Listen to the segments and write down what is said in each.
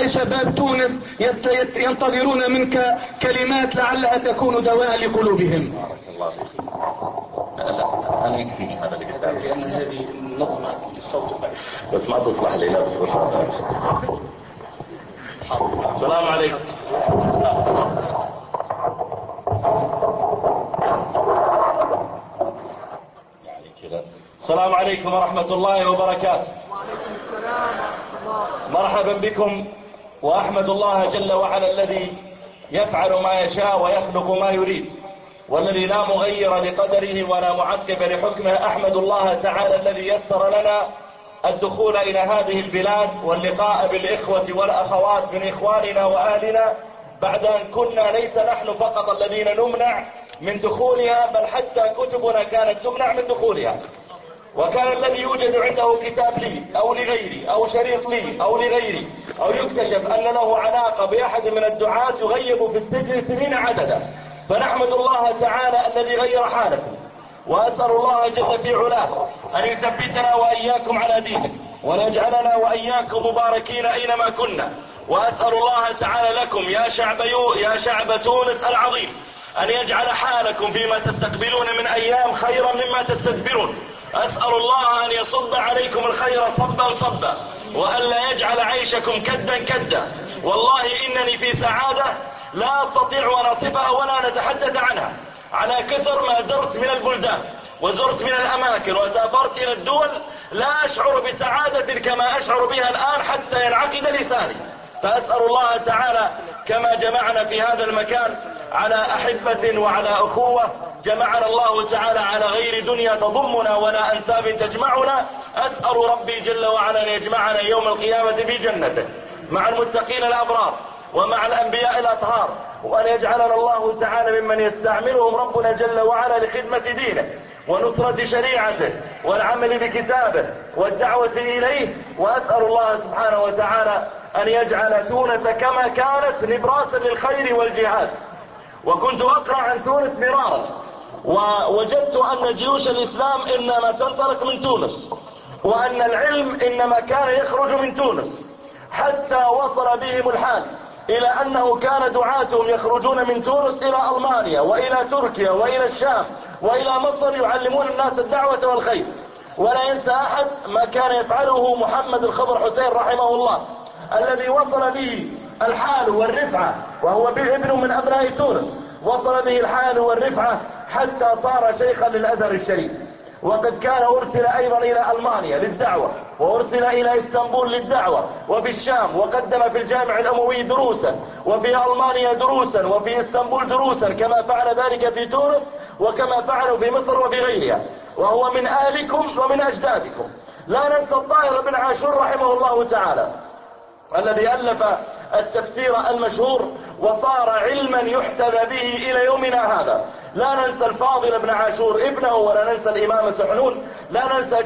شباب تونس ينتظرون منك كلمات لعلها تكون دواء لقلوبهم. بارك الله فيك. لا أنا يكفيني هذا اللي قدامي، لأن هذه النظمة للصوت بس ما تصلح لي. لا بس السلام عليكم. يعني كذا. السلام عليكم ورحمة الله وبركاته. وعليكم السلام ورحمة الله. مرحبا بكم، وأحمد الله جل وعلا الذي يفعل ما يشاء ويخلق ما يريد، والذي لا مغير لقدره ولا معقب لحكمه. أحمد الله تعالى الذي يسر لنا الدخول إلى هذه البلاد واللقاء بالإخوة والأخوات من إخواننا وأهلنا، بعد أن كنا ليس نحن فقط الذين نمنع من دخولها، بل حتى كتبنا كانت تمنع من دخولها. وكان الذي يوجد عنده كتاب لي أو لغيري أو شريط لي أو لغيري أو يكتشف أن له علاقة بأحد من الدعاة يغيب في السجن سنين عددا. فنحمد الله تعالى الذي غير حالكم، وأسأل الله جل في علاه أن يثبتنا وإياكم على دينه، وأن يجعلنا وإياكم مباركين أينما كنا. وأسأل الله تعالى لكم يا شعب تونس العظيم أن يجعل حالكم فيما تستقبلون من أيام خيرا مما تستدبرون. أسأل الله أن يصب عليكم الخير صبا صبا، وأن لا يجعل عيشكم كدا كدا. والله إنني في سعادة لا أستطيع أن أصفها ولا نتحدث عنها، على كثر ما زرت من البلدان وزرت من الأماكن وسافرت إلى الدول، لا أشعر بسعادة كما أشعر بها الآن حتى ينعقد لساني. فأسأل الله تعالى كما جمعنا في هذا المكان على أحبة وعلى أخوة، جمعنا الله تعالى على غير دنيا تضمنا ولا أنساب تجمعنا. أسأل ربي جل وعلا أن يجمعنا يوم القيامة في جنته مع المتقين الأبرار ومع الأنبياء الأطهار، وأن يجعلنا الله تعالى ممن يستعملهم ربنا جل وعلا لخدمة دينه ونصرة شريعته والعمل بكتابه والدعوة إليه. وأسأل الله سبحانه وتعالى أن يجعل تونس كما كانت نبراسا للخير والجهاد. وكنت أقرأ عن تونس مرارا، ووجدت أن جيوش الإسلام إنما تنطلق من تونس، وأن العلم إنما كان يخرج من تونس، حتى وصل بهم الحال إلى أنه كان دعاتهم يخرجون من تونس إلى ألمانيا وإلى تركيا وإلى الشام وإلى مصر يعلمون الناس الدعوة والخير. ولا ينسى أحد ما كان يفعله محمد الخضر حسين رحمه الله، الذي وصل به الحال والرفعة، وهو ابن من أبناء تونس، وصل به الحال والرفعة حتى صار شيخا للأزهر الشريف. وقد كان أرسل أيضا إلى ألمانيا للدعوة، وأرسل إلى إسطنبول للدعوة، وفي الشام وقدم في الجامع الأموي دروسا، وفي ألمانيا دروسا، وفي إسطنبول دروسا، كما فعل ذلك في تونس وكما فعلوا في مصر وفي غيرها. وهو من آلكم ومن أجدادكم. لا ننسى الطاهر بن عاشور رحمه الله تعالى الذي ألف التفسير المشهور وصار علما يحتذى به إلى يومنا هذا. لا ننسى الفاضل بن عاشور ابنه، ولا ننسى الإمام سحنون، لا ننسى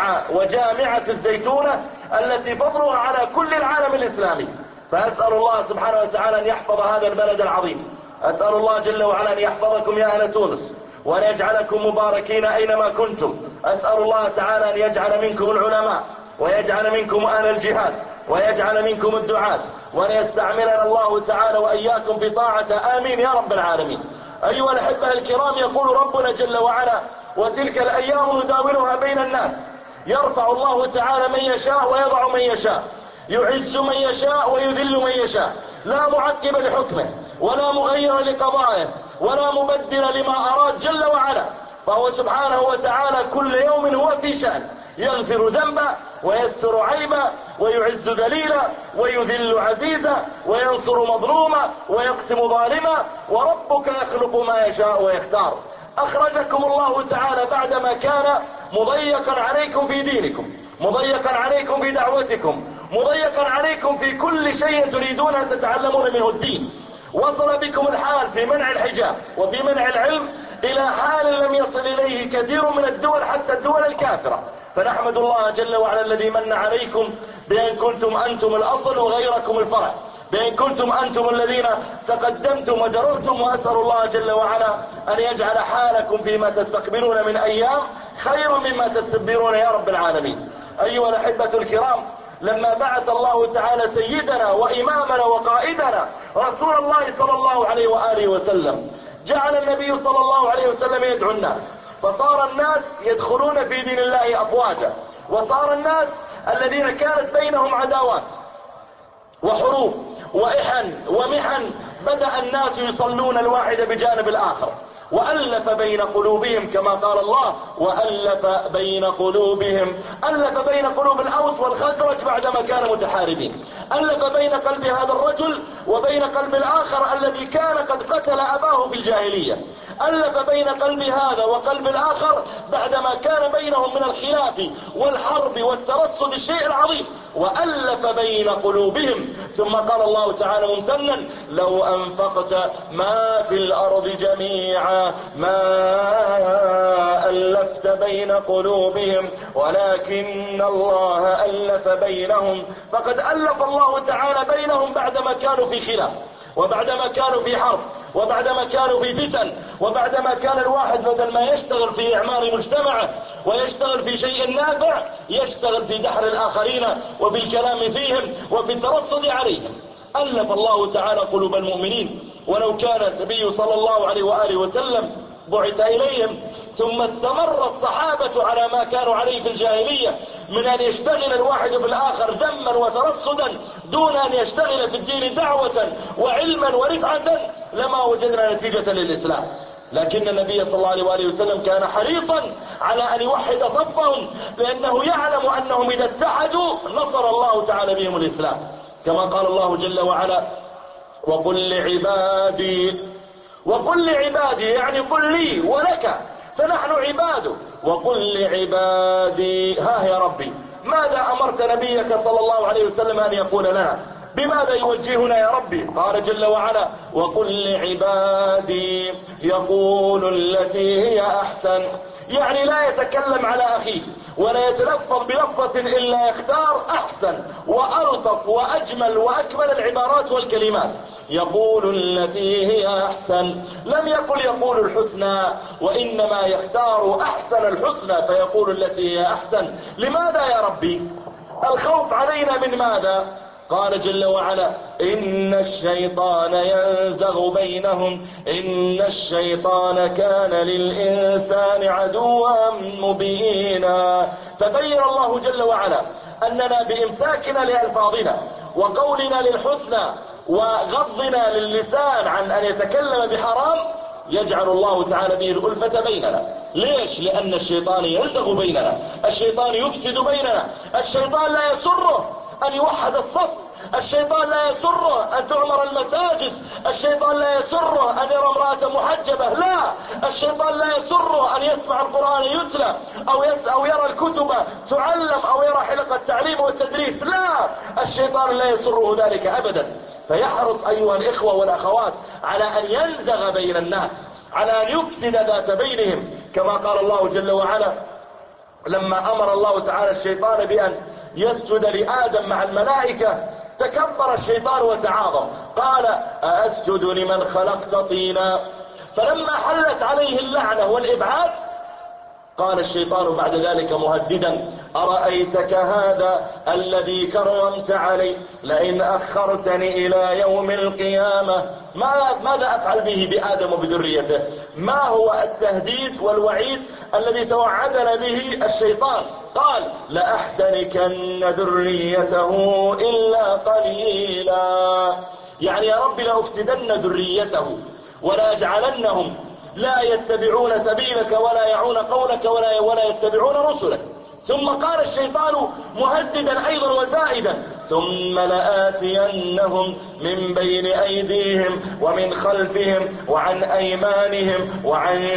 جامعة الزيتونة التي فضلها على كل العالم الإسلامي. فأسأل الله سبحانه وتعالى أن يحفظ هذا البلد العظيم. أسأل الله جل وعلا أن يحفظكم يا أهل تونس، وأن يجعلكم مباركين أينما كنتم. أسأل الله تعالى أن يجعل منكم العلماء، ويجعل منكم أهل الجهاد، ويجعل منكم الدعاة، وأن يستعملنا الله تعالى وإياكم في طاعته. آمين يا رب العالمين. أيها الأحبة الكرام، يقول ربنا جل وعلا: وتلك الأيام نداولها بين الناس، يرفع الله تعالى من يشاء ويضع من يشاء، يعز من يشاء ويذل من يشاء، لا معقب لحكمه ولا مغير لقضائه ولا مبدل لما أراد جل وعلا. فهو سبحانه وتعالى كل يوم هو في شأن، يغفر ذنبا ويستر عيبا ويعز ذليلا ويذل عزيزا وينصر مظلوما ويقسم ظالما، وربك يخلق ما يشاء ويختار. أخرجكم الله تعالى بعدما كان مضيقا عليكم في دينكم، مضيقا عليكم في دعوتكم، مضيقا عليكم في كل شيء تريدون أن تتعلمون منه الدين. وصل بكم الحال في منع الحجاب وفي منع العلم إلى حال لم يصل إليه كثير من الدول، حتى الدول الكافرة. فنحمد الله جل وعلا الذي من عليكم بأن كنتم أنتم الأصل وغيركم الفرع، بأن كنتم أنتم الذين تقدمتم وجررتم. وأسأل الله جل وعلا أن يجعل حالكم فيما تستقبلون من أيام خير مما تستدبرون يا رب العالمين. أيها الأحبة الكرام، لما بعث الله تعالى سيدنا وإمامنا وقائدنا رسول الله صلى الله عليه وآله وسلم، جعل النبي صلى الله عليه وسلم يدعو الناس، فصار الناس يدخلون في دين الله أفواجا، وصار الناس الذين كانت بينهم عداوات وحروب وإحن ومحن بدأ الناس يصلون الواحد بجانب الآخر، وألف بين قلوبهم كما قال الله: وألف بين قلوبهم. ألف بين قلوب الأوس والخزرج بعدما كانوا متحاربين، ألف بين قلب هذا الرجل وبين قلب الآخر الذي كان قد قتل أباه في الجاهلية، ألف بين قلب هذا وقلب الآخر بعدما كان بينهم من الخلاف والحرب والترصد الشيء العظيم، وألف بين قلوبهم. ثم قال الله تعالى ممتنا: لو أنفقت ما في الأرض جميعا ما ألفت بين قلوبهم ولكن الله ألف بينهم. فقد ألف الله تعالى بينهم بعدما كانوا في خلاف، وبعدما كانوا في حرب، وبعدما كانوا في فتن، وبعدما كان الواحد بدل ما يشتغل في إعمار مجتمعه ويشتغل في شيء نافع يشتغل في دحر الآخرين وفي الكلام فيهم وفي الترصد عليهم. ألف الله تعالى قلوب المؤمنين. ولو كان النبي صلى الله عليه وآله وسلم بعث إليهم ثم استمر الصحابة على ما كانوا عليه في الجاهلية من أن يشتغل الواحد في الآخر ذما وترصدا دون أن يشتغل في الدين دعوة وعلما ورفعة، لما وجدنا نتيجة للإسلام. لكن النبي صلى الله عليه وآله وسلم كان حريصا على أن يوحد صفهم، لأنه يعلم أنهم إذا اتحدوا نصر الله تعالى بهم الإسلام، كما قال الله جل وعلا: وقل لعبادي يعني قل لي ولك، فنحن عباده. وقل لعبادي، ها يا ربي ماذا أمرت نبيك صلى الله عليه وسلم أن يقول لنا؟ بماذا يوجهنا يا ربي؟ قال جل وعلا: وقل لعبادي يقول التي هي أحسن. يعني لا يتكلم على أخيه ولا يتلفظ بلفظة إلا يختار أحسن وألطف وأجمل وأكمل العبارات والكلمات. يقول التي هي أحسن، لم يقول الحسنى، وإنما يختار أحسن الحسنى فيقول التي هي أحسن. لماذا يا ربي؟ الخوف علينا من ماذا؟ قال جل وعلا: إن الشيطان ينزغ بينهم إن الشيطان كان للإنسان عدوا مبينا. فبين الله جل وعلا أننا بإمساكنا لألفاظنا وقولنا للحسنى وغضنا للسان عن أن يتكلم بحرام يجعل الله تعالى به الألفة بيننا. ليش؟ لأن الشيطان ينزغ بيننا، الشيطان يفسد بيننا، الشيطان لا يسره أن يوحد الصف، الشيطان لا يسره أن تعمر المساجد، الشيطان لا يسره أن يرى امرأة محجبة، لا، الشيطان لا يسره أن يسمع القرآن يتلى أو يرى الكتب تعلم أو يرى حلقة التعليم والتدريس، لا، الشيطان لا يسره ذلك أبدا. فيحرص أيها الإخوة والأخوات على أن ينزغ بين الناس، على أن يفسد ذات بينهم، كما قال الله جل وعلا لما أمر الله تعالى الشيطان بأن يسجد لآدم مع الملائكة تكبر الشيطان وتعاظم، قال: أأسجد لمن خلقت طينا؟ فلما حلت عليه اللعنة والإبعاد قال الشيطان بعد ذلك مهددا: أرأيتك هذا الذي كرمت علي لئن أخرتني إلى يوم القيامة ماذا أفعل به بآدم وبذريته؟ ما هو التهديد والوعيد الذي توعدنا به الشيطان؟ قال: لأحتركن ذريته إلا قليلا. يعني يا رب لأفسدن ذريته ولا أجعلنهم لا يتبعون سبيلك ولا يعون قولك ولا يتبعون رسلك. ثم قال الشيطان مهددا أيضا وزائدا: ثم لآتينهم من بين أيديهم ومن خلفهم وعن أيمانهم وعن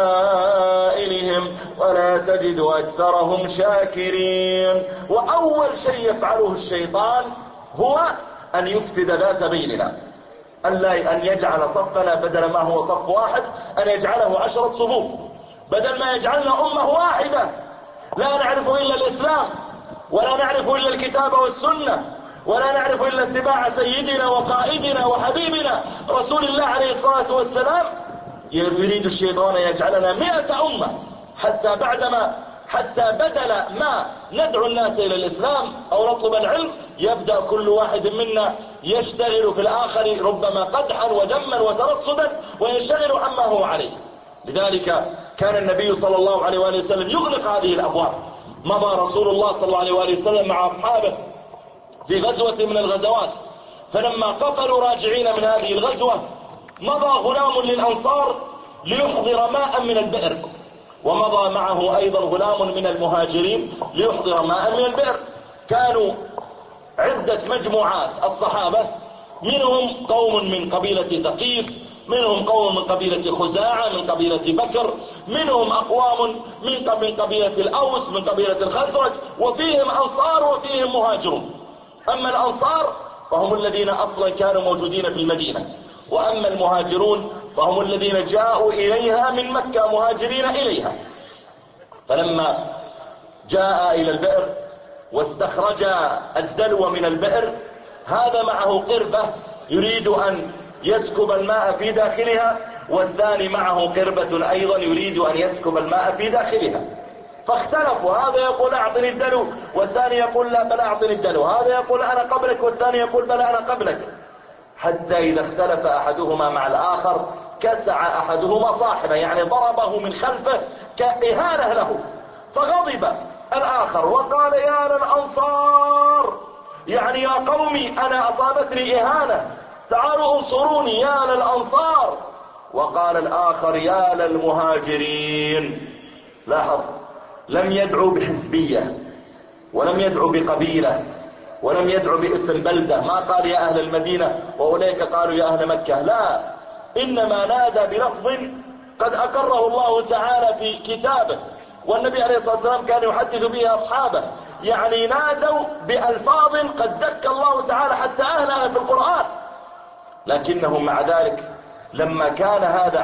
شمائلهم ولا تجد أكثرهم شاكرين. وأول شيء يفعله الشيطان هو أن يفسد ذات بيننا، أن يجعل صفنا بدل ما هو صف واحد أن يجعله 10 صفوف، بدل ما يجعلنا أمة واحدة لا نعرف إلا الإسلام ولا نعرف إلا الكتاب والسنة ولا نعرف إلا اتباع سيدنا وقائدنا وحبيبنا رسول الله عليه الصلاة والسلام. يريد الشيطان يجعلنا 100 أمة، حتى بعدما حتى بدل ما ندعو الناس إلى الإسلام أو نطلب العلم يبدأ كل واحد منا يشتغل في الآخر ربما قدحا وذما وترصدا وينشغل عما هو عليه. لذلك كان النبي صلى الله عليه وآله وسلم يغلق هذه الأبواب. مضى رسول الله صلى الله عليه وآله وسلم مع أصحابه في غزوة من الغزوات، فلما قفلوا راجعين من هذه الغزوة مضى غلام للأنصار ليحضر ماء من البئر، ومضى معه أيضا غلام من المهاجرين ليحضر ماء من البئر. كانوا عدة مجموعات الصحابة، منهم قوم من قبيلة ثقيف، منهم قوم من قبيلة خزاعة، من قبيلة بكر، منهم أقوام من قبيلة الأوس، من قبيلة الخزرج، وفيهم أنصار وفيهم مهاجرون. أما الأنصار فهم الذين أصلا كانوا موجودين في المدينة، وأما المهاجرون فهم الذين جاءوا إليها من مكة مهاجرين إليها. فلما جاء إلى البئر واستخرج الدلو من البئر، هذا معه قربة يريد أن يسكب الماء في داخلها، والثاني معه قربة أيضا يريد أن يسكب الماء في داخلها. فاختلفوا، هذا يقول أعطني الدلو والثاني يقول لا بل أعطني الدلو، هذا يقول أنا قبلك والثاني يقول بل أنا قبلك، حتى إذا اختلف أحدهما مع الآخر كسع أحدهما صاحبه، يعني ضربه من خلفه كإهانة له، فغضب الآخر وقال يا للأنصار، يعني يا قومي أنا أصابتني إهانة، تعالوا انصروني يا للأنصار. وقال الآخر يا للمهاجرين. لاحظ، لم يدعو بحزبية ولم يدعو بقبيلة ولم يدعو باسم بلدة، ما قال يا أهل المدينة وأولئك قالوا يا أهل مكة، لا، إنما نادى بلفظ قد أقره الله تعالى في كتابه، والنبي عليه الصلاة والسلام كان يحدث به أصحابه، يعني نادوا بألفاظ قد ذكر الله تعالى حتى أهلها في القرآن. لكنهم مع ذلك لما كان هذا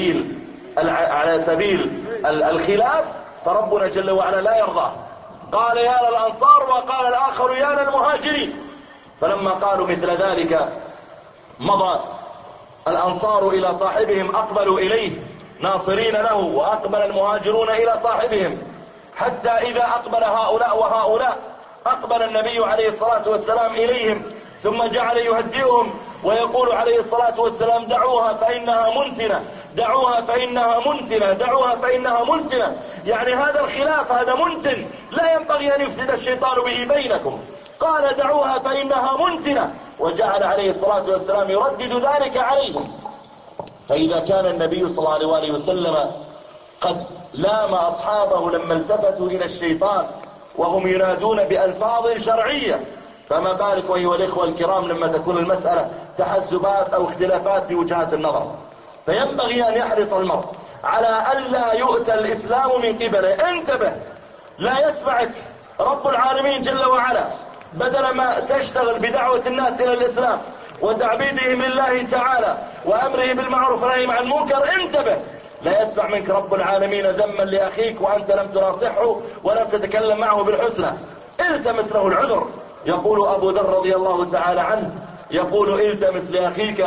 على سبيل الخلاف، فربنا جل وعلا لا يرضاه، قال يا للأنصار وقال الآخر يا للمهاجرين. فلما قالوا مثل ذلك مضى الأنصار إلى صاحبهم، أقبلوا إليه ناصرين له، وأقبل المهاجرون إلى صاحبهم، حتى إذا أقبل هؤلاء وهؤلاء أقبل النبي عليه الصلاة والسلام إليهم، ثم جعل يهدئهم ويقول عليه الصلاة والسلام دعوها فإنها منتنة، دعوها فإنها منتنة، دعوها فإنها منتنة، يعني هذا الخلاف هذا منتن لا ينبغي أن يفسد الشيطان به بينكم، قال دعوها فإنها منتنة، وجعل عليه الصلاة والسلام يردد ذلك عليهم. فإذا كان النبي صلى الله عليه وسلم قد لام أصحابه لما التفتوا إلى الشيطان وهم ينادون بألفاظ شرعية، فما بالك أيها الإخوة الكرام لما تكون المسألة تحزبات أو اختلافات في وجهات النظر. فينبغي أن يحرص المرء على ألا يؤتى الإسلام من قبله. انتبه، لا يسمعك رب العالمين جل وعلا بدل ما تشتغل بدعوة الناس إلى الإسلام وتعبيدهم لله تعالى وأمره بالمعروف والنهي عن المنكر، انتبه، لا يسمع منك رب العالمين ذما لأخيك وأنت لم تناصحه ولم تتكلم معه بالحسنى، التمس له العذر. يقول أبو ذر رضي الله تعالى عنه، يقول التمس لأخيك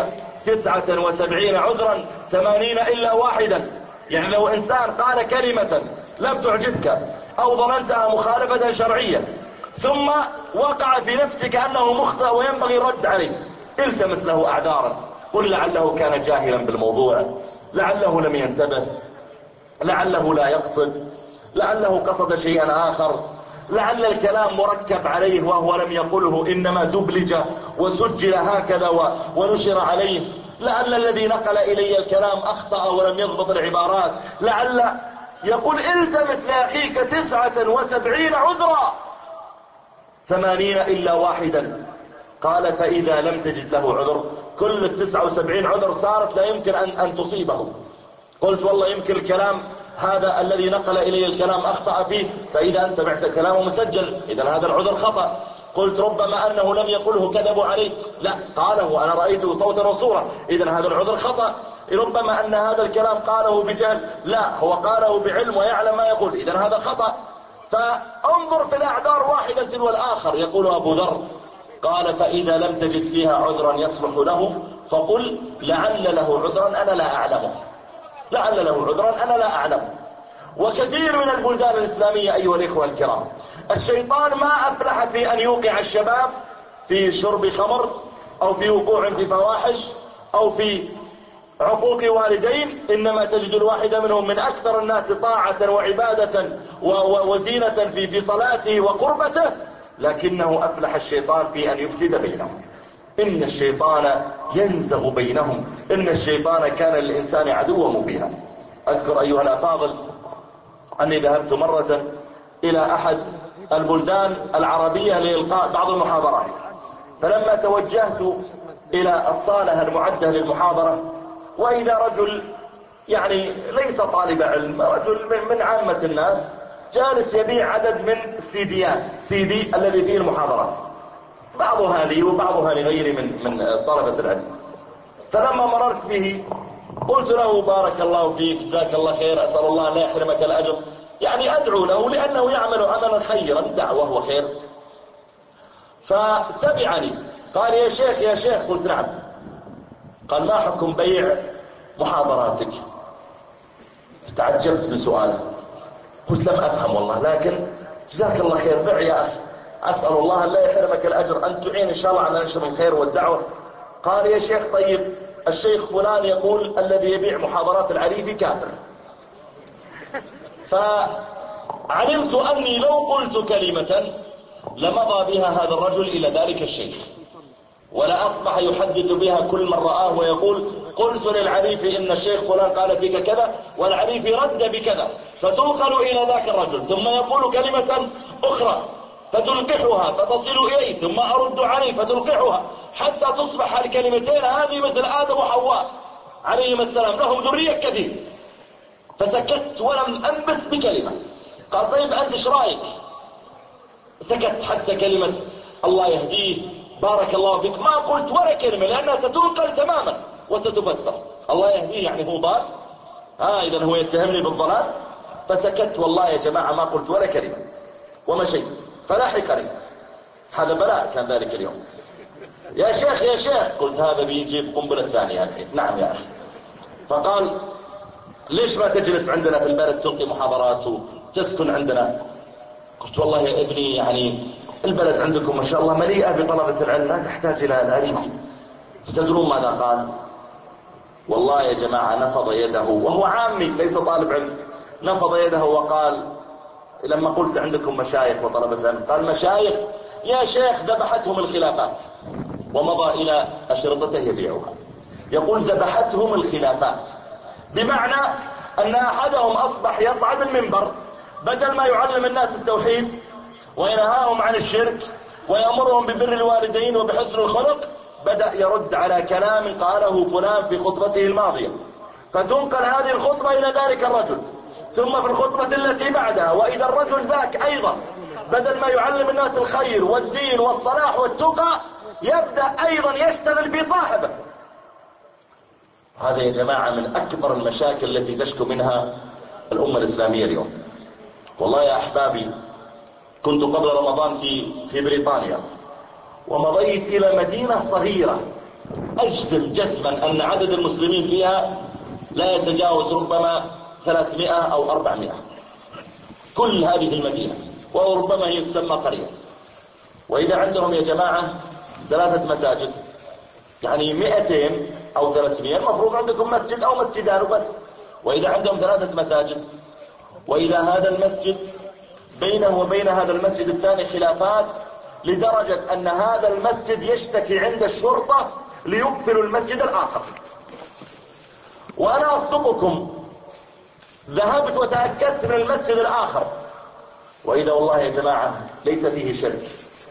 79 عذرا 80 إلا واحدا. يعني لو إنسان قال كلمة لم تعجبك أو ظننتها مخالفة شرعية ثم وقع في نفسك أنه مخطئ وينبغي الرد عليه، التمس له أعذارا، قل لعله كان جاهلا بالموضوع، لعله لم ينتبه، لعله لا يقصد، لعله قصد شيئا آخر، لعل الكلام مركب عليه وهو لم يقله، إنما دبلج وسجل هكذا ونشر عليه، لعل الذي نقل إلي الكلام أخطأ ولم يضبط العبارات، لعل يقول التمس لأخيك 79 عذرا 80 إلا واحدا. قال فإذا لم تجد له عذر، كل 79 عذر صارت لا يمكن أن تصيبه. قلت والله يمكن الكلام هذا الذي نقل إلي الكلام أخطأ فيه، فإذا أنت سمعت كلامه مسجل إذا هذا العذر خطأ. قلت ربما أنه لم يقله كذبوا عليه، لا قاله أنا رأيته صوتا وصورة، إذا هذا العذر خطأ. ربما أن هذا الكلام قاله بجهل، لا هو قاله بعلم ويعلم ما يقول، إذا هذا خطأ. فانظر في الأعذار واحدة تلو الآخر. يقول أبو ذر قال فإذا لم تجد فيها عذرا يصلح له فقل لعل له عذرا أنا لا أعلمه، لعل له عذرا أنا لا أعلمه. وكثير من البلدان الإسلامية أيها الإخوة الكرام، الشيطان ما أفلح في أن يوقع الشباب في شرب خمر أو في وقوع في فواحش أو في عقوق والدين، إنما تجد الواحد منهم من أكثر الناس طاعة وعبادة وزينة في صلاته وقربته، لكنه أفلح الشيطان في أن يفسد بينهم. إن الشيطان ينزغ بينهم، إن الشيطان كان للإنسان عدوا مبينا. أذكر أيها الأفاضل أني ذهبت مرة إلى أحد البلدان العربية لإلقاء بعض المحاضرات، فلما توجهت إلى الصالة المعدة للمحاضرة وإذا رجل يعني ليس طالب علم، رجل من عامة الناس جالس يبيع عدد من السيديات، سيدي الذي فيه المحاضرات، بعضها لي وبعضها لغيري من طلبة العلم. فلما مررت به قلت له بارك الله فيك، جزاك الله خير، أسأل الله أن لا يحرمك الأجر، يعني أدعو له لأنه يعمل عملا خيرا، دعوة وخير. فتبعني قال يا شيخ يا شيخ، قلت نعم. قال ما حكم بيع محاضراتك؟ تعجبت من سؤاله، قلت لم أفهم والله، لكن جزاك الله خير، بيع يا أخي، أسأل الله أن لا يحرمك الأجر، أن تعين إن شاء الله على نشر الخير والدعوة. قال يا شيخ طيب الشيخ فلان يقول الذي يبيع محاضرات العريفي كافر. فعلمت أني لو قلت كلمة لمضى بها هذا الرجل إلى ذلك الشيخ، ولا أصبح يحدث بها كل من رآه ويقول قلت للعريفي إن الشيخ فلان قال فيك كذا والعريفي رد بكذا، فتنقل إلى ذاك الرجل، ثم يقول كلمة أخرى فتلقحها فتصل إليه، ثم أرد عليه فتلقحها، حتى تصبح الكلمتين هذه مثل آدم وحواء عليهما السلام، لهم ذرية كثير. فسكت ولم أنبث بكلمة. قال طيب أنت ايش رايك؟ سكت حتى كلمة الله يهديه بارك الله فيك ما قلت ولا كلمة، لأنها ستنقل تماما وستفسر. الله يهديه يعني هو ضال، إذا هو يتهمني بالضلال. فسكت والله يا جماعة ما قلت ولا كلمة ومشيت. فلاحقني، هذا بلاء كان ذلك اليوم، يا شيخ يا شيخ، قلت هذا بيجيب قنبلة ثانية الحين. نعم يا أخي. فقال ليش ما تجلس عندنا في البلد تلقي محاضرات وتسكن عندنا؟ قلت والله يا ابني يعني البلد عندكم ما شاء الله مليئة بطلبة العلم، لا تحتاج إلى العريفي. فتدرون ماذا قال؟ والله يا جماعة نفض يده، وهو عامي ليس طالب علم، نفض يده وقال لما قلت عندكم مشايخ وطلبة علم، قال مشايخ يا شيخ ذبحتهم الخلافات، ومضى إلى أشرطته يبيعها. يقول ذبحتهم الخلافات، بمعنى أن أحدهم أصبح يصعد المنبر بدل ما يعلم الناس التوحيد وينهاهم عن الشرك ويأمرهم ببر الوالدين وبحسن الخلق، بدأ يرد على كلام قاله فلان في خطبته الماضية، فتنقل هذه الخطبة إلى ذلك الرجل، ثم في الخطبة التي بعدها وإذا الرجل ذاك أيضا بدل ما يعلم الناس الخير والدين والصلاح والتقى يبدأ أيضا يشتغل بصاحبه. هذا يا جماعة من أكبر المشاكل التي تشكو منها الأمة الإسلامية اليوم. والله يا أحبابي كنت قبل رمضان في بريطانيا، ومضيت إلى مدينة صغيرة أجزم جزما أن عدد المسلمين فيها لا يتجاوز ربما 300 أو 400، كل هذه المدينة، وربما هي تسمى قرية. وإذا عندهم يا جماعة 3 مساجد، يعني 200 أو 300، المفروض عندكم مسجد أو مسجدان وبس. وإذا عندهم 3 مساجد، وإذا هذا المسجد بينه وبين هذا المسجد الثاني خلافات، لدرجة أن هذا المسجد يشتكي عند الشرطة ليقفلوا المسجد الآخر. وأنا أصدقكم ذهبت وتأكدت من المسجد الآخر، وإذا والله يا جماعة ليس فيه شرك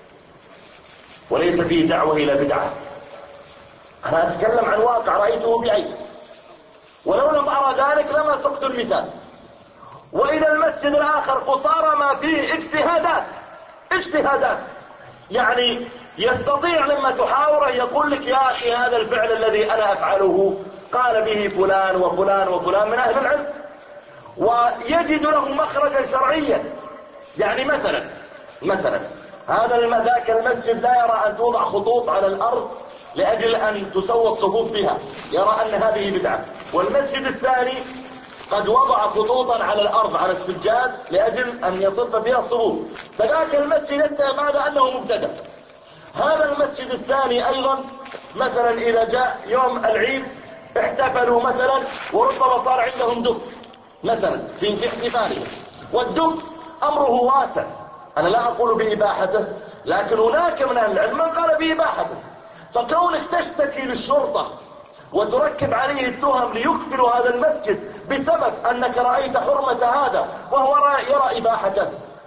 وليس فيه دعوة إلى بدعة. أنا أتكلم عن واقع رأيته بعيني، ولو لم أرى ذلك لما سقت المثال. وإذا المسجد الآخر قصارى ما فيه اجتهادات، يعني يستطيع لما تحاوره يقول لك يا أخي هذا الفعل الذي أنا أفعله قال به فلان وفلان وفلان من أهل العلم، ويجد له مخرجا شرعيا. يعني مثلا هذا ذاك المسجد لا يرى أن توضع خطوط على الأرض لأجل أن تسوى الصفوف بها، يرى أن هذه بدعة. والمسجد الثاني قد وضع خطوطا على الارض على السجاد لاجل ان يصف فيها الصفوف، فذاك المسجد اتهم هذا انه مبتدع. هذا المسجد الثاني ايضا مثلا اذا جاء يوم العيد احتفلوا مثلا وربما صار عندهم دف مثلا في احتفالهم، والدف امره واسع، انا لا اقول باباحته، لكن هناك من اهل العلم من قال باباحته. فكونك تشتكي للشرطة وتركب عليه التهم ليقفلوا هذا المسجد بسبب انك رأيت حرمة هذا وهو يرى اباحته.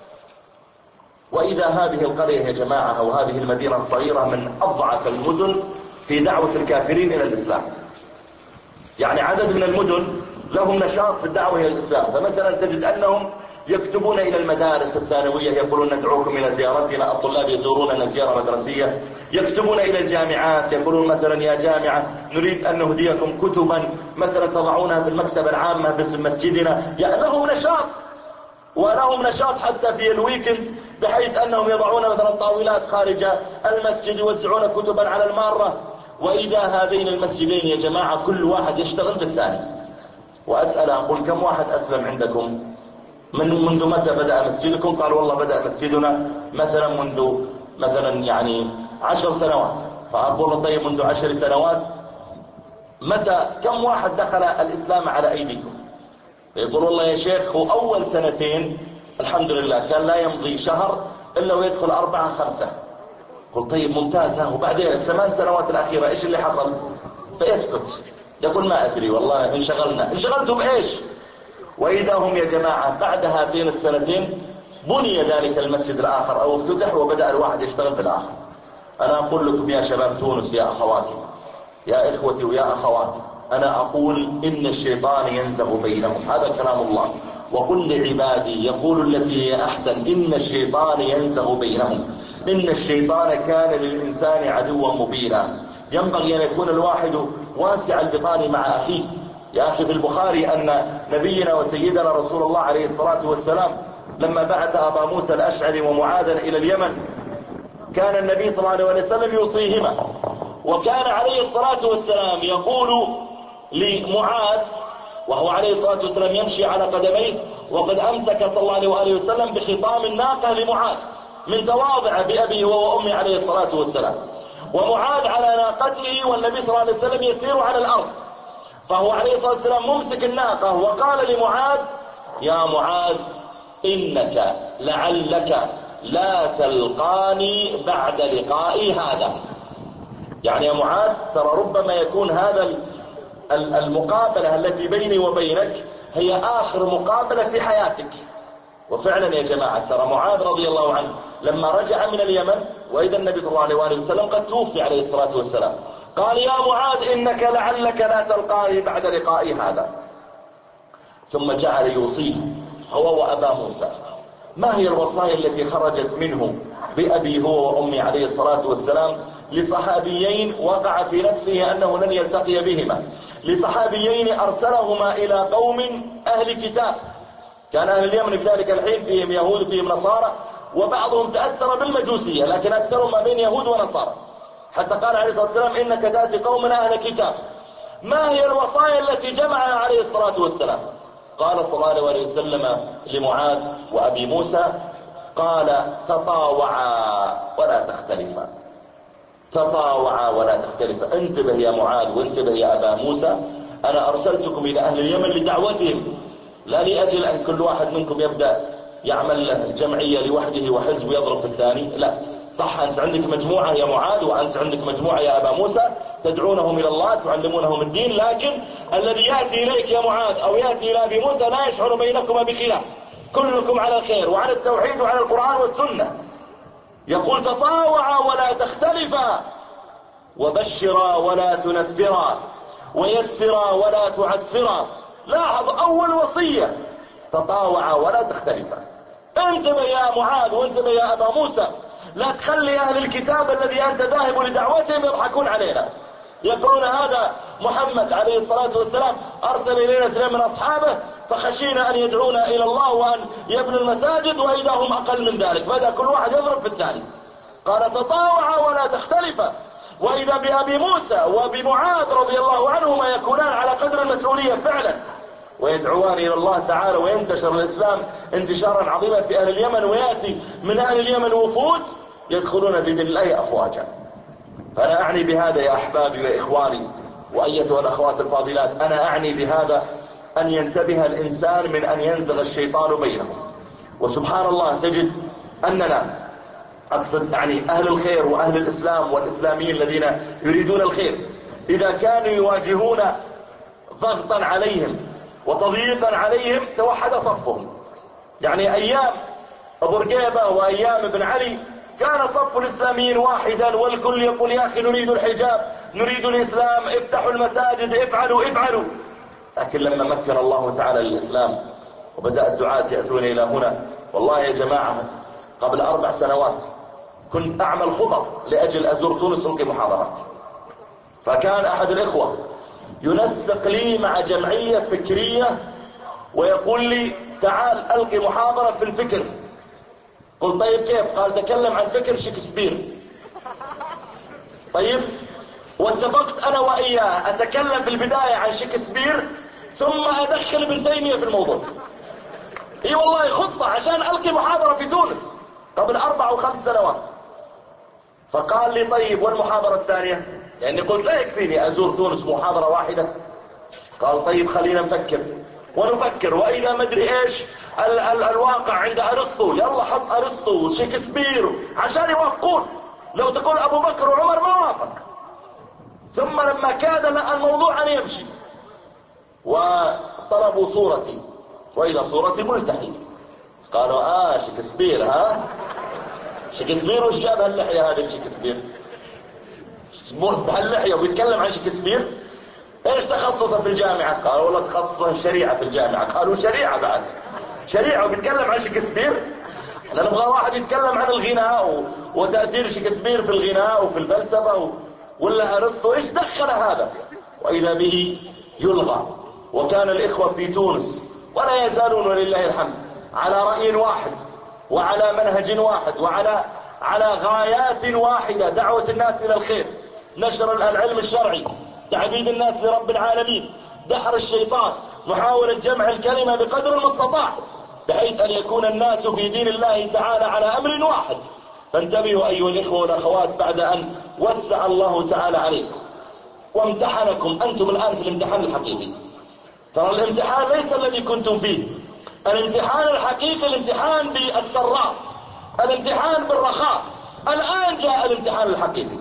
واذا هذه القرية يا جماعة او هذه المدينة الصغيرة من اضعف المدن في دعوة الكافرين الى الاسلام، يعني عدد من المدن لهم نشاط في الدعوة الى الاسلام، فمثلا تجد انهم يكتبون الى المدارس الثانوية يقولون ندعوكم الى زيارتنا، الطلاب يزوروننا زيارة مدرسية، يكتبون الى الجامعات يقولون مثلا يا جامعة نريد ان نهديكم كتبا مثلا تضعونها في المكتبة العامة باسم مسجدنا، يعني لهم نشاط، ولهم نشاط حتى في الويكند بحيث انهم يضعون مثلا طاولات خارج المسجد يوزعون كتبا على المارة. واذا هذين المسجدين يا جماعة كل واحد يشتغل بالثاني، واسأل اقول كم واحد اسلم عندكم؟ منذ متى بدأ مسجدكم؟ قال والله بدأ مسجدنا مثلا منذ مثلا يعني 10 سنوات. فأقول طيب منذ 10 سنوات متى كم واحد دخل الإسلام على أيديكم؟ يقول والله يا شيخ هو أول سنتين الحمد لله كان لا يمضي شهر إلا ويدخل 4 5. قل طيب ممتاز، وبعدين 8 سنوات الأخيرة إيش اللي حصل؟ فيسكت يقول ما أدري والله انشغلتم بإيش؟ وإذا هم يا جماعة بعد هاتين السنتين بني ذلك المسجد الآخر أو افتتح وبدأ الواحد يشتغل بالآخر. أنا أقول لكم يا شباب تونس يا أخواتي يا إخوتي ويا أخواتي، أنا أقول إن الشيطان ينزغ بينهم، هذا كلام الله، وقل لعبادي يقول التي هي أحسن إن الشيطان ينزغ بينهم إن الشيطان كان للإنسان عدوا مبينا. ينبغي أن يكون الواحد واسع البطان مع أخيه. يا أخي في البخاري أن نبينا وسيدنا رسول الله عليه الصلاة والسلام لما بعث أبا موسى الأشعري ومعاذا إلى اليمن كان النبي صلى الله عليه وسلم يوصيهما، وكان عليه الصلاة والسلام يقول لمعاذ وهو عليه الصلاة والسلام يمشي على قدميه، وقد أمسك صلى الله عليه وآله وسلم بخطام الناقة لمعاذ من تواضع بأبيه وأمي عليه الصلاة والسلام، ومعاذ على ناقته والنبي صلى الله عليه وسلم يسير على الأرض، فهو عليه الصلاة والسلام ممسك الناقة وقال لمعاذ يا معاذ إنك لعلك لا تلقاني بعد لقائي هذا، يعني يا معاذ ترى ربما يكون هذا المقابلة التي بيني وبينك هي آخر مقابلة في حياتك. وفعلا يا جماعة ترى معاذ رضي الله عنه لما رجع من اليمن وإذا النبي صلى الله عليه وآله وسلم قد توفي عليه الصلاة والسلام قال يا معاذ إنك لعلك لا تلقاني بعد لقائي هذا، ثم جعل يوصيه هو وأبا موسى. ما هي الوصايا التي خرجت منه بأبي هو وأمي عليه الصلاة والسلام لصحابيين وقع في نفسه أنه لن يلتقي بهما، لصحابيين أرسلهما إلى قوم أهل كتاب، كان أهل اليمن في ذلك الحين فيهم يهود فيهم نصارى، وبعضهم تأثر بالمجوسية لكن أكثرهم ما بين يهود ونصارى، حتى قال عليه الصلاة والسلام إنك تأتي قوم أهل كتاب. ما هي الوصايا التي جمعها عليه الصلاة والسلام؟ قال صلى الله عليه وسلم لمعاذ وأبي موسى قال تطاوعا ولا تختلفا، تطاوعا ولا تختلفا. انتبه يا معاذ وانتبه يا أبا موسى، أنا أرسلتكم إلى أهل اليمن لدعوتهم، لا لأجل أن كل واحد منكم يبدأ يعمل له جمعية لوحده وحزب يضرب في الثاني، لا صح أنت عندك مجموعة يا معاذ وأنت عندك مجموعة يا أبا موسى تدعونهم إلى الله تعلمونهم الدين، لكن الذي يأتي إليك يا معاذ أو يأتي إلى أبي موسى لا يشعر بينكما بخلاف، كلكم على الخير وعلى التوحيد وعلى القرآن والسنة. يقول تطاوعا ولا تختلفا، وبشرا ولا تنفرا، ويسرا ولا تعسرا. لاحظ أول وصية تطاوعا ولا تختلفا. انتبه يا معاذ وانتبه يا أبا موسى، لا تخلي أهل الكتاب الذي أنت ذاهب لدعوتهم يضحكون علينا، يقولون هذا محمد عليه الصلاة والسلام أرسل إلينا 2 من أصحابه فخشينا أن يدعونا إلى الله وأن يبنوا المساجد وإذا هم أقل من ذلك، بدأ كل واحد يضرب في الثاني. قال تطاوعا ولا تختلفا. وإذا بأبي موسى وبمعاذ رضي الله عنهما يكونان على قدر المسؤولية فعلا، ويدعوان إلى الله تعالى وينتشر الإسلام انتشارا عظيما في أهل اليمن، ويأتي من أهل اليمن وفود يدخلون بدين الله أفواجا. فأنا أعني بهذا يا أحبابي وإخواني وأيتها الأخوات الفاضلات، أنا أعني بهذا أن ينتبه الإنسان من أن ينزغ الشيطان بينهم. وسبحان الله تجد أننا، أقصد يعني أهل الخير وأهل الإسلام والإسلاميين الذين يريدون الخير، إذا كانوا يواجهون ضغطا عليهم وتضييقا عليهم توحد صفهم. يعني أيام أبو رقيبة وأيام ابن علي كان صف الإسلاميين واحدا، والكل يقول يا أخي نريد الحجاب، نريد الإسلام، افتحوا المساجد، افعلوا. لكن لما مكن الله تعالى للإسلام وبدأ الدعاة يأتون إلى هنا، والله يا جماعة قبل 4 سنوات كنت أعمل خطط لأجل أزور تونس ألقي محاضرات، فكان أحد الإخوة ينسق لي مع جمعية فكرية ويقول لي تعال ألقي محاضرة في الفكر. قلت طيب كيف؟ قال تكلم عن فكر شكسبير. طيب، واتفقت أنا وإياه أتكلم في البداية عن شكسبير ثم أدخل ابن تيمية في الموضوع. اي والله خطة عشان ألقي محاضرة في تونس قبل 4 أو 5 سنوات. فقال لي طيب والمحاضرة الثانية؟ لأني قلت لا يكفيني أزور تونس محاضرة واحدة. قال طيب خلينا نفكر ونفكر، وإذا مدري إيش الواقع عند أرسطو، يلا حط أرسطو وشكسبير عشان يوافقون. لو تقول أبو بكر وعمر ما وافق. ثم لما كاد الموضوع أن يمشي وطلبوا صورتي، وإذا صورتي ملتحي. قالوا شكسبير، شكسبير وش جاب هاللحية هذه شكسبير؟ بهاللحية وبيتكلم عن شكسبير؟ ايش تخصصه في الجامعة؟ قالوا والله تخصصه الشريعة في الجامعة. قالوا شريعة بعد؟ شريعة وبيتكلم عن شكسبير؟ احنا نبغى واحد يتكلم عن الغناء وتأثير شكسبير في الغناء وفي الفلسفة ولا أرسطو، ايش دخل هذا؟ وإذا به يلغى. وكان الإخوة في تونس ولا يزالون ولله الحمد على رأي واحد وعلى منهج واحد وعلى غايات واحدة: دعوة الناس إلى الخير، نشر العلم الشرعي، تعبيد الناس لرب العالمين، دحر الشيطان، محاولة جمع الكلمة بقدر المستطاع بحيث أن يكون الناس في دين الله تعالى على أمر واحد. فانتبهوا أيها الإخوة والأخوات بعد أن وسع الله تعالى عليكم وامتحنكم أنتم الآن في الامتحان الحقيقي. ترى الامتحان ليس الذي كنتم فيه، الامتحان الحقيقي الامتحان بالسراء، الامتحان بالرخاء. الآن جاء الامتحان الحقيقي.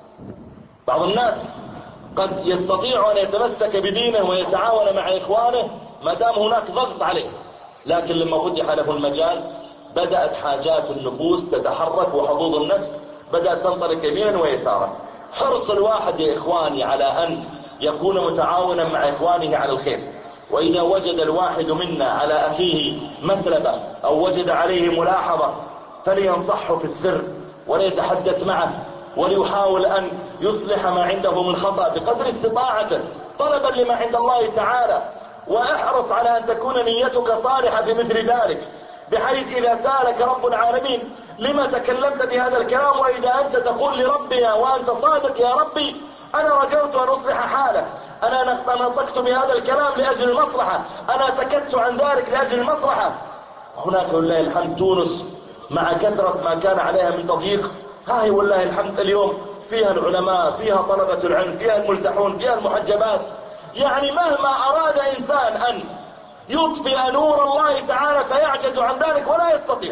بعض الناس قد يستطيع أن يتمسك بدينه ويتعاون مع إخوانه ما دام هناك ضغط عليه، لكن لما فتح له المجال بدأت حاجات النفوس تتحرك وحظوظ النفس بدأت تنطلق يمينا ويسارا. حرص الواحد يا إخواني على أن يكون متعاونا مع إخوانه على الخير، وإذا وجد الواحد منا على أخيه مثلبة أو وجد عليه ملاحظة فلينصحه في السر وليتحدث معه وليحاول أن يصلح ما عنده من خطأ بقدر استطاعته طلبا لما عند الله تعالى. واحرص على أن تكون نيتك صالحة في مثل ذلك، بحيث إذا سألك رب العالمين لما تكلمت بهذا الكلام، وإذا أنت تقول لربنا وأنت صادق: يا ربي أنا رجوت أن أصلح حاله، أنا نطقت بهذا الكلام لأجل المصلحة، أنا سكت عن ذلك لأجل المصلحة. هناك والله الحمد تونس مع كثرة ما كان عليها من تضييق، هاي والله الحمد اليوم فيها العلماء، فيها طلبة العلم، فيها الملتحون، فيها المحجبات. يعني مهما أراد إنسان أن يطفئ نور الله تعالى فيعجز عن ذلك ولا يستطيع.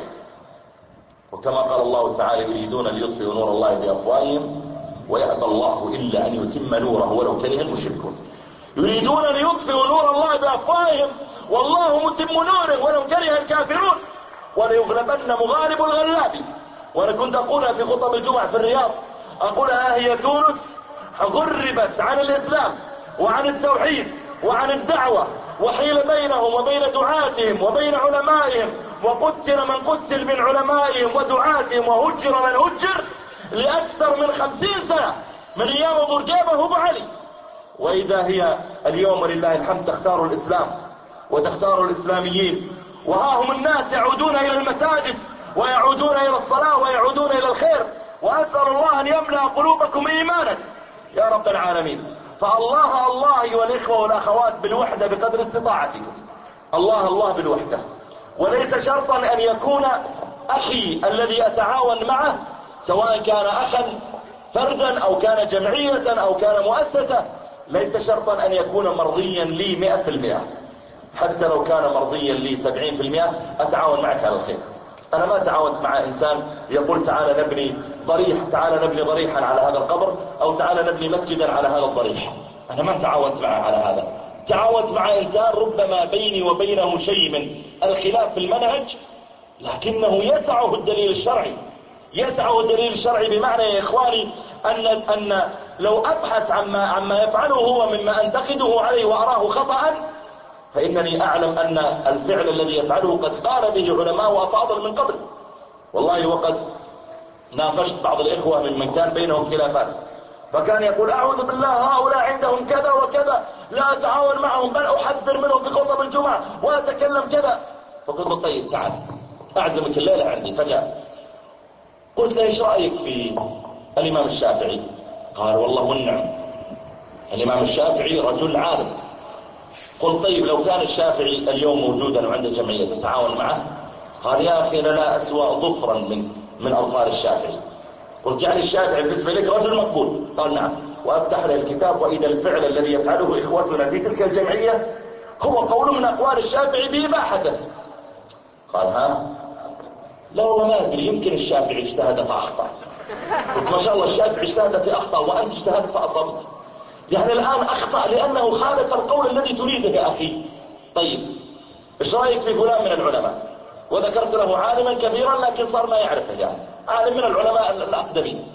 وكما قال الله تعالى: يريدون ليطفئوا نور الله بأفواههم ويأبى الله إلا أن يتم نوره ولو كره المشركون. يريدون ليطفئوا نور الله بأفواههم والله متم نوره ولو كره الكافرون وليغلبن مغالب الغلاب. وأنا كنت أقولها في خطب الجمعة في الرياض، أقولها: هي تونس غربت عن الإسلام وعن التوحيد وعن الدعوة، وحيل بينهم وبين دعاتهم وبين علمائهم، وقتل من قتل من علمائهم ودعاتهم وهجر من هجر لأكثر من 50 سنة من أيام أبو رقيبة وأبو علي. وإذا هي اليوم ولله الحمد تختار الإسلام وتختار الإسلاميين، وها هم الناس يعودون إلى المساجد ويعودون إلى الصلاة ويعودون إلى الخير. وأسأل الله أن يملأ قلوبكم إيمانا يا رب العالمين. فالله الله أيها الإخوة والأخوات بالوحدة بقدر استطاعتكم. الله الله بالوحدة. وليس شرطا أن يكون أخي الذي أتعاون معه سواء كان أخا فردا أو كان جمعية أو كان مؤسسة، ليس شرطا أن يكون مرضيا لي 100%. حتى لو كان مرضيا لي 70% أتعاون معك على الخير. أنا ما تعاونت مع إنسان يقول تعال نبني ضريح، تعال نبني ضريحا على هذا القبر، أو تعال نبني مسجدا على هذا الضريح. أنا ما تعاونت معه على هذا. تعاونت مع إنسان ربما بيني وبينه شيء من الخلاف في المنهج، لكنه يسعه الدليل الشرعي. يسعه الدليل الشرعي بمعنى يا إخواني أن لو أبحث عما يفعله هو مما أنتقده عليه وأراه خطأ، فإنني أعلم أن الفعل الذي يفعله قد قال به علماء وأفاضل من قبل. والله وقد ناقشت بعض الإخوة ممن كان بينهم خلافات، فكان يقول أعوذ بالله هؤلاء عندهم كذا وكذا، لا أتعاون معهم، بل أحذر منهم في خطب الجمعة وأتكلم كذا. فقلت له طيب تعال أعزمك الليلة عندي. فجاء قلت له ايش رأيك في الإمام الشافعي؟ قال والله والنعم الإمام الشافعي رجل عالم. قلت طيب لو كان الشافعي اليوم موجودا وعنده جمعية تتعاون معه؟ قال يا أخي أنا لا أسوأ ظفرا من أظفار الشافعي. قلت يعني الشافعي بالنسبة لك رجل مقبول؟ قال نعم. وأفتح له الكتاب وإذا الفعل الذي يفعله إخوتنا في تلك الجمعية هو قول من أقوال الشافعي بإباحته. قال ها؟ لا والله ما أدري، يمكن الشافعي اجتهد فأخطأ. قلت ما شاء الله الشافعي اجتهد فأخطأ وأنت اجتهدت فأصبت. يعني الآن أخطأ لأنه خالف القول الذي تريده يا أخي. طيب إيش رأيك في فلان من العلماء؟ وذكرت له عالما كبيرا لكن صار ما يعرفه، يعني عالم من العلماء الأقدمين،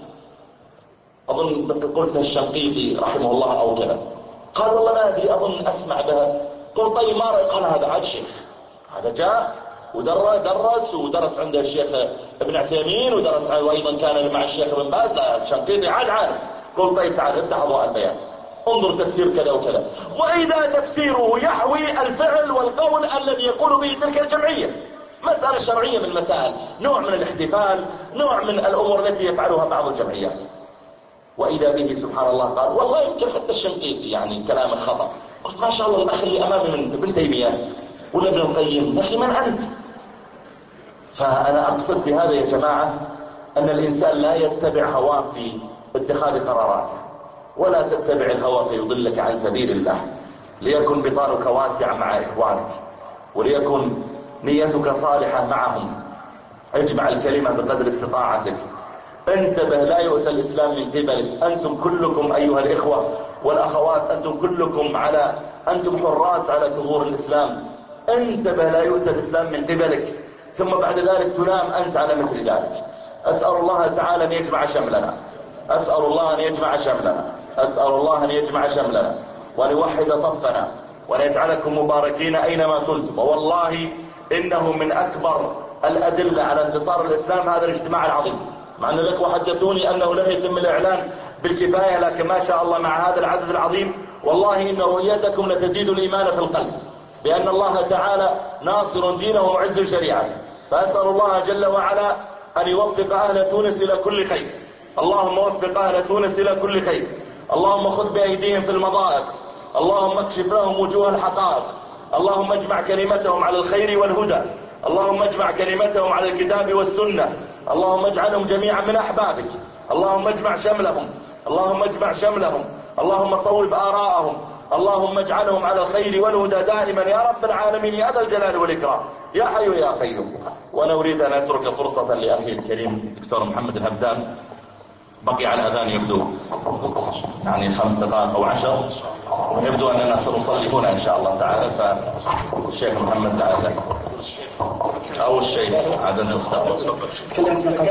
أظن قلت له الشنقيطي رحمه الله أو كذا. قال والله ما أدري، أظن أسمع بها. قلت طيب ما رأيك؟ قال هذا عاد شيخ، هذا جاء ودرس عند الشيخ ابن عثيمين ودرس وأيضا كان مع الشيخ ابن باز. الشنقيطي عاد عالم. قلت طيب تعال افتح أضواء البيان، انظر تفسير كذا وكذا، وإذا تفسيره يحوي الفعل والقول الذي يقول به تلك الجمعية. مسألة شرعية من المسائل، نوع من الاحتفال، نوع من الأمور التي يفعلها بعض الجمعيات. وإذا به سبحان الله قال والله يمكن حتى الشنقيطي يعني كلام خطأ. قلت ما شاء الله الأخ اللي أمامي من ابن تيمية ولا ابن القيم، يا أخي من أنت؟ فأنا أقصد بهذا يا جماعة أن الإنسان لا يتبع هواه في اتخاذ قراراته، ولا تتبع الهوى فيضلك عن سبيل الله. ليكن بطانك واسعا مع إخوانك، وليكن نيتك صالحة معهم. اجمع الكلمة بقدر استطاعتك. انتبه لا يؤتى الإسلام من قبلك. أنتم كلكم أيها الإخوة والأخوات أنتم حراس على ثغور الإسلام. انتبه لا يؤتى الإسلام من قبلك ثم بعد ذلك تنام أنت على مثل ذلك. أسأل الله تعالى أن يجمع شملنا، أسأل الله أن يجمع شملنا، أسأل الله أن يجمع شملنا وأن يوحد صفنا وأن يجعلكم مباركين أينما كنتم. والله إنه من أكبر الأدلة على انتصار الإسلام هذا الاجتماع العظيم. مع أن الإخوة حدثوني أنه لم يتم الإعلان بالكفاية، لكن ما شاء الله مع هذا العدد العظيم والله إن رؤيتكم لتزيد الإيمان في القلب بأن الله تعالى ناصر دينه ومعز شريعته. فأسأل الله جل وعلا أن يوفق أهل تونس إلى كل خير. اللهم وفق أهل تونس إلى كل خير. اللهم خذ بأيديهم في المضائق، اللهم اكشف لهم وجوه الحقائق، اللهم اجمع كلمتهم على الخير والهدى، اللهم اجمع كلمتهم على الكتاب والسنة، اللهم اجعلهم جميعا من أحبابك، اللهم اجمع شملهم، اللهم اجمع شملهم، اللهم صوب آراءهم، اللهم اجعلهم على الخير والهدى دائما يا رب العالمين يا ذا الجلال والإكرام يا حي يا قيوم. وأنا أريد أن أترك فرصة لأخي الكريم دكتور محمد الهبدان. بقي على الأذان يبدو يعني 5 دقائق أو 10، ويبدو أننا سنصلي هنا إن شاء الله تعالى. فالشيخ محمد تعالى أو الشيخ عدد المختار تكلمت من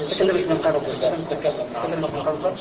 قبل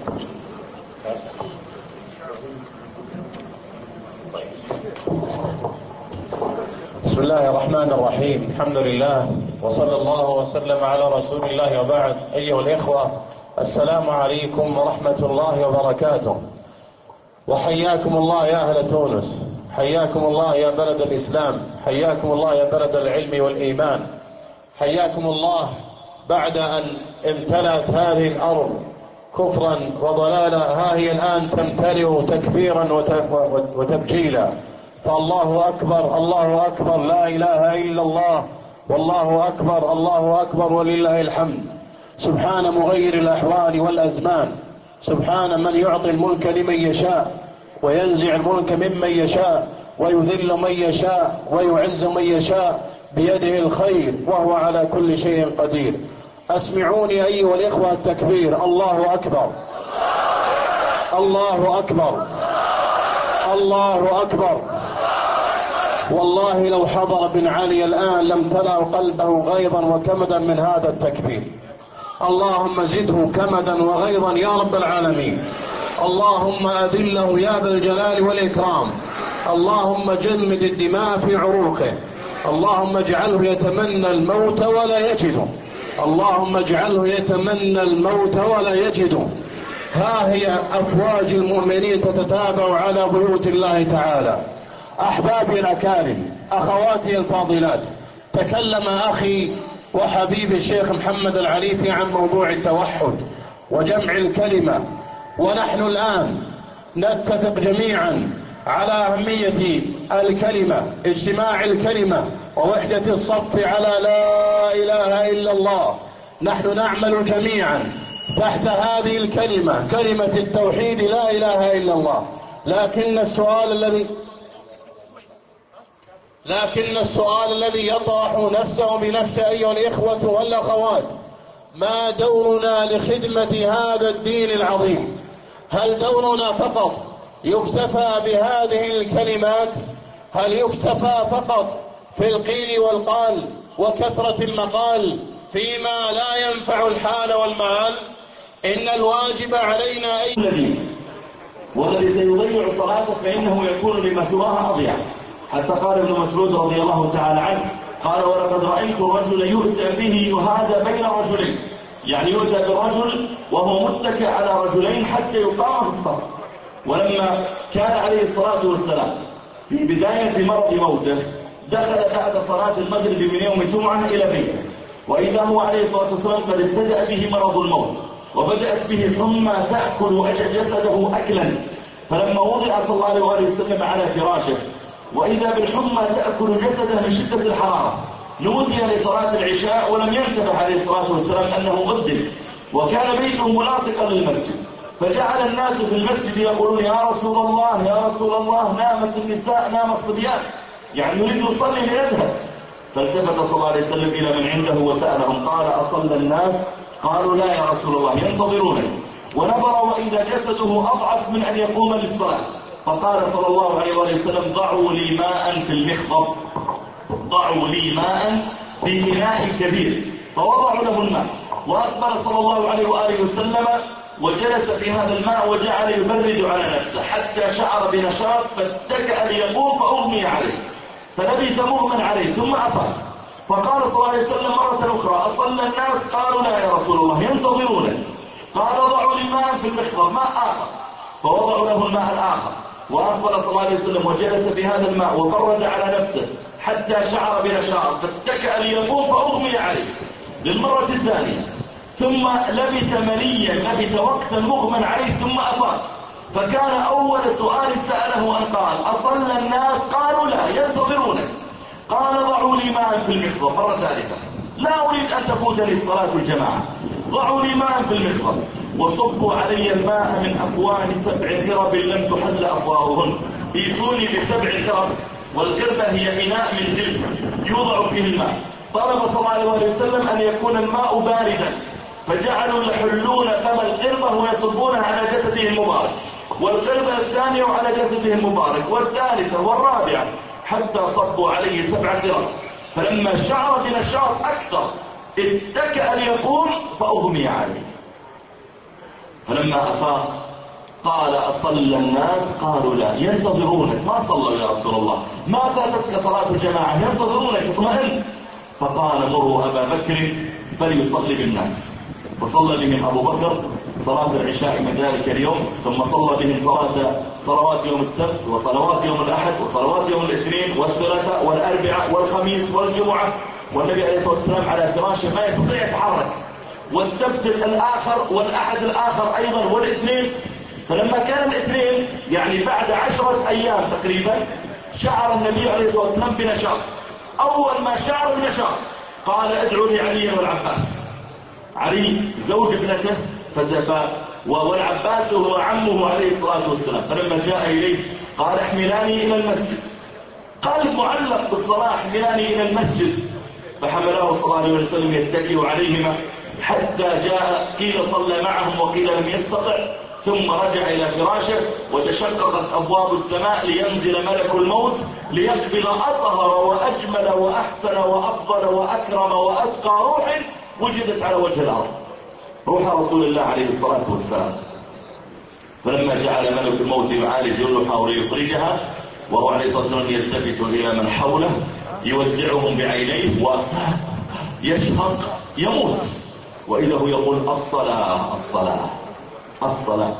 طيب الله الرحمن الرحيم. الحمد لله وصلى الله وسلم على رسول الله، وبعد. أيها الإخوة، السلام عليكم ورحمة الله وبركاته، وحياكم الله يا أهل تونس، حياكم الله يا بلد الإسلام، حياكم الله يا بلد العلم والإيمان، حياكم الله بعد أن امتلأت هذه الأرض كفرا وضلالا، ها هي الآن تمتلئ تكبيرا وتبجيلا. فالله أكبر، الله أكبر، لا إله إلا الله، والله أكبر، الله أكبر، ولله الحمد. سبحان مغير الأحوال والأزمان، سبحان من يعطي الملك لمن يشاء وينزع الملك ممن يشاء ويذل من يشاء ويعز من يشاء، بيده الخير وهو على كل شيء قدير. أسمعوني أيها الإخوة التكبير: الله أكبر، الله أكبر، الله أكبر. والله لو حضر بن علي الآن لامتلأ قلبه غيظا وكمدا من هذا التكبير. اللهم زده كمدا وغيظا يا رب العالمين. اللهم أذله يا ذا الجلال والإكرام. اللهم جمد الدماء في عروقه. اللهم اجعله يتمنى الموت ولا يجده. اللهم اجعله يتمنى الموت ولا يجده. ها هي أفواج المؤمنين تتتابع على بيوت الله تعالى. أحبابي الأكارم، أخواتي الفاضلات، تكلم أخي وحبيبي الشيخ محمد العريفي عن موضوع التوحد وجمع الكلمة، ونحن الآن نتفق جميعا على أهمية الكلمة، اجتماع الكلمة ووحدة الصف على لا إله إلا الله. نحن نعمل جميعا تحت هذه الكلمة، كلمة التوحيد، لا إله إلا الله. لكن السؤال الذي يطرح نفسه بنفسه أيها الإخوة والأخوات: ما دورنا لخدمة هذا الدين العظيم؟ هل دورنا فقط يكتفى بهذه الكلمات؟ هل يكتفى فقط في القيل والقال وكثرة المقال فيما لا ينفع الحال والمال؟ إن الواجب علينا والذي سيضيع صلاته فإنه يكون لما سواها أضيع. حتى قال ابن مسعود رضي الله تعالى عنه قال: ولقد رأيت الرجل يؤتى به يهادى بين رجلين، يعني يؤتى بالرجل وهو متكئ على رجلين حتى يقام في الصف. ولما كان عليه الصلاة والسلام في بداية مرض موته دخل بعد صلاة المغرب من يوم الجمعة إلى بيته، وإذا هو عليه الصلاة والسلام قد ابتدأ به مرض الموت، وبدأت به حمى تأكل جسده أكلا. فلما وضع صلى الله عليه وسلم على فراشه وإذا بالحمى تأكل جسده من شدة الحرارة، نودي لصلاة العشاء ولم ينتبه عليه الصلاة والسلام أنه أذن، وكان بيته ملاصقا للمسجد، فجعل الناس في المسجد يقولون: يا رسول الله، يا رسول الله، نامت النساء، نام الصبيان، يعني يريد يصلي ليذهب. فالتفت صلى الله عليه وسلم إلى من عنده وسألهم قال: أصلى الناس؟ قالوا: لا يا رسول الله، ينتظرونني. ونظر وإذا جسده أضعف من أن يقوم للصلاة، فقال صلى الله عليه وسلم: ضعوا لي ماء في المخضب، ضعوا لي ماء في إناء كبير. فوضعوا له الماء، وأقبل صلى الله عليه وآله وسلم وجلس في هذا الماء وجعل يبرد على نفسه حتى شعر بنشاط، فاتكأ ليقوم فأغمي عليه، فلبث مغمى عليه ثم أفاق. فقال صلى الله عليه وسلم مرة أخرى: أصلى الناس؟ قالوا: لا يا رسول الله، ينتظرونه. قال: ضعوا لي ماء في المخضب، ماء آخر. فوضعوا له الماء الآخر، وأقبل صلى الله عليه وسلم وجلس في هذا الماء وبرد على نفسه حتى شعر بنشاط، فاتكأ ليقوم فأغمي عليه للمرة الثانية، ثم لبث مليا، لبث وقتا مغمى عليه ثم أفاق. فكان أول سؤال سأله أن قال: أصلى الناس؟ قالوا: لا، ينتظرونه. قال: ضعوا لي ماء في المخضب مرة ثالثة، لا أريد أن تفوتني الصلاة الجماعة، ضعوا لي ماء في المخضب وصبوا علي الماء من أفواه 7 قرب لم تحل أفواههن، ائتوني ب7 قرب، والقربة هي إناء من جلد يوضع فيه الماء. طلب صلى الله عليه وسلم أن يكون الماء باردا، فجعلوا يحلون فم القربة ويصبونها على جسده المبارك، والقربة الثانية على جسده المبارك، والثالثة والرابعة، حتى صبوا عليه 7 قرب. فلما شعر بنشاط أكثر اتكأ ليقوم فأغمي عليه. فلما أفاق قال أصلى الناس؟ قالوا لا. ينتظرونك، ما صلوا يا رسول الله، ما فاتتك صلاة الجماعة، ينتظرونك اطمئن. فقال مروا أبا بكر فليصلي بالناس. فصلى بهم أبو بكر صلاة العشاء من ذلك اليوم، ثم صلى بهم صلوات يوم السبت وصلوات يوم الأحد وصلوات يوم الاثنين والثلاثاء والأربعاء والخميس والجمعة، والنبي عليه الصلاة والسلام على فراشه ما يستطيع يتحرك، والسبت الآخر والأحد الآخر أيضا والاثنين. فلما كان الاثنين يعني بعد 10 أيام تقريبا شعر النبي عليه الصلاة والسلام بنشاط. أول ما شعر بنشاط قال ادعوا لي علي والعباس. علي زوج ابنته والعباس هو عمه عليه الصلاة والسلام. فلما جاء إليه قال احملاني إلى المسجد، قلب معلق بالصلاة، احملاني إلى المسجد. فحمله صلى الله عليه وسلم يتكئ عليهما حتى جاء، قيل صلى معهم وقيل لم يستطع، ثم رجع إلى فراشه وتشققت أبواب السماء لينزل ملك الموت ليقبل أطهر وأجمل وأحسن وأفضل وأكرم وأتقى روح وجدت على وجه الأرض، روح رسول الله عليه الصلاة والسلام. فلما جعل ملك الموت يعالج روحه ليخرجها وهو عليه الصلاة والسلام يلتفت إلى من حوله يودعهم بعينيه ويشهق يموت، وإذا هو يقول الصلاة الصلاة الصلاة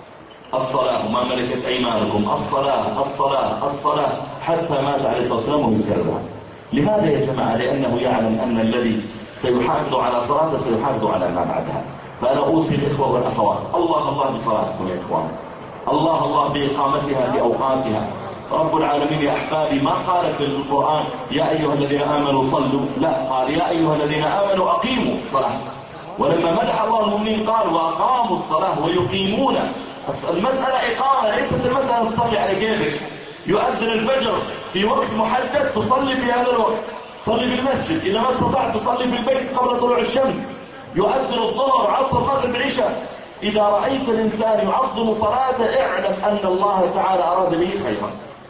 الصلاة وما ملكت أيمانكم، الصلاة الصلاة الصلاة، حتى مات عليه الصلاة والسلام ويكررها. لماذا يا جماعة؟ لأنه يعلم أن الذي سيحافظ على صلاته سيحافظ على ما بعدها. فأنا أوصي الإخوة والأخوات الله الله بصلاتكم يا إخوان، الله الله بإقامتها في أوقاتها. رب العالمين يا أحبابي ما قال في القرآن يا أيها الذين آمنوا صلوا، لا، قال يا أيها الذين آمنوا أقيموا الصلاة. ولما مدح الله المؤمنين قال وأقاموا الصلاة ويقيمون. المسألة إقامة، ليست المسألة تصلي على كيفك. يؤذن الفجر في وقت محدد تصلي في هذا الوقت، صلي في المسجد، إذا ما استطعت تصلي في البيت قبل طلوع الشمس. يؤذن الظهر عصر مغرب العشاء. إذا رأيت الإنسان يعظم صلاته اعلم أن الله تعالى أراد به خيرا.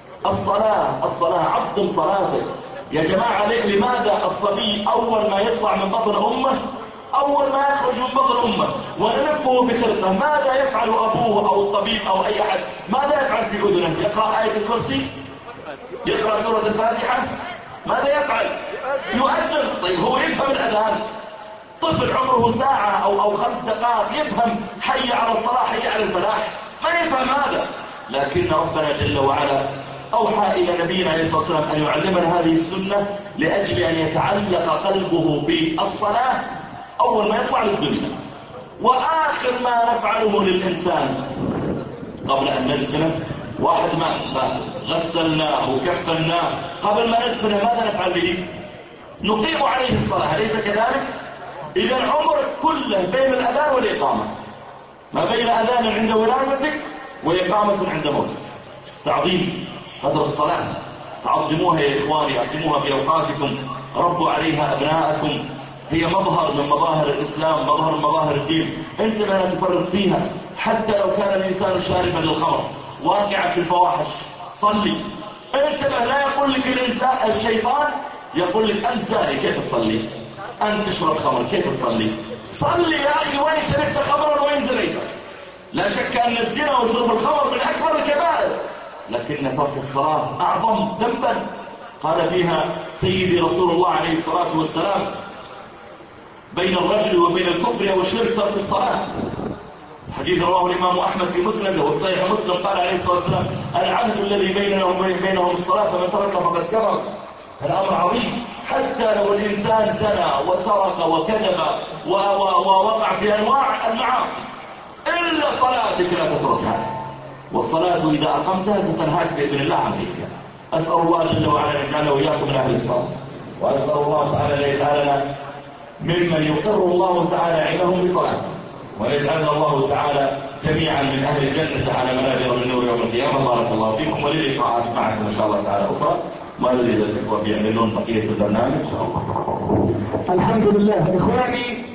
الصلاة الصلاة، عظم صلاتك يا جماعة. لماذا الصبي أول ما يطلع من بطن أمه، أول ما يخرج من بطن أمه ونلفه بخرقه، ماذا يفعل أبوه أو الطبيب أو أي أحد؟ ماذا يفعل في أذنه؟ يقرأ آية الكرسي؟ يقرأ سورة الفاتحة؟ ماذا يفعل؟ يؤذن. طيب هو يفهم الأذان؟ طفل عمره ساعة أو 5 دقائق يفهم حي على الصلاة حي على الفلاح؟ ما يفهم هذا. لكن ربنا جل وعلا أوحى إلى نبينا عليه الصلاة والسلام أن يعلمنا هذه السنة لأجل أن يتعلق قلبه بالصلاة أول ما يطلع للدنيا. وآخر ما نفعله للإنسان قبل أن ندفنه، واحد مات غسلناه وكفناه، قبل ما ندفنه ماذا نفعل به؟ نقيم عليه الصلاة، أليس كذلك؟ إذا عمرك كله بين الأذان والإقامة، ما بين أذان عند ولادتك وإقامة عند موتك. تعظيم قدر الصلاة، تعظموها يا إخواني، أقيموها في أوقاتكم، ربوا عليها أبناءكم، هي مظهر من مظاهر الإسلام، مظهر من مظاهر الدين. أنت لا تفرط فيها. حتى لو كان الإنسان شاربا للخمر واقعا في الفواحش صلي. انتبه، لا يقول لك الإنسان الشيطان يقول لك أنت زاني كيف تصلي؟ أنت تشرب خمر كيف تصلي؟ صلي يا أخي، وين شربت خمرا وين زنيت؟ لا شك أن الزنا وشرب الخمر من أكبر الكبائر، لكن ترك الصلاة أعظم ذنبا. قال فيها سيدي رسول الله عليه الصلاة والسلام بين الرجل وبين الكفر أو الشرك ترك الصلاة. حديث رواه الإمام أحمد في مسنده وفي صحيح مسلم قال عليه الصلاة والسلام العهد الذي بيننا وبينهم الصلاة فمن ترك فقد كفر. الأمر عظيم. حتى لو الإنسان زنى وسرق وكذب ووقع في أنواع المعاصي إلا صلاتك لا تتركها، والصلاة إذا أقمتها ستنهاك بإذن الله عن ذلك. أسأل الله جل وعلا أن يجعلنا وإياكم من أهل الصلاة، وأسأل الله تعالى أن يجعلنا ممن يقر الله تعالى عينهم بصلاته، ويجعلنا الله تعالى جميعا من أهل الجنة على منابر من نور يوم القيامة. بارك الله فيكم، وللقاءات معكم إن شاء الله تعالى أخرى. ما يريد الإخوة يعملون بقية البرنامج. الحمد لله إخواني.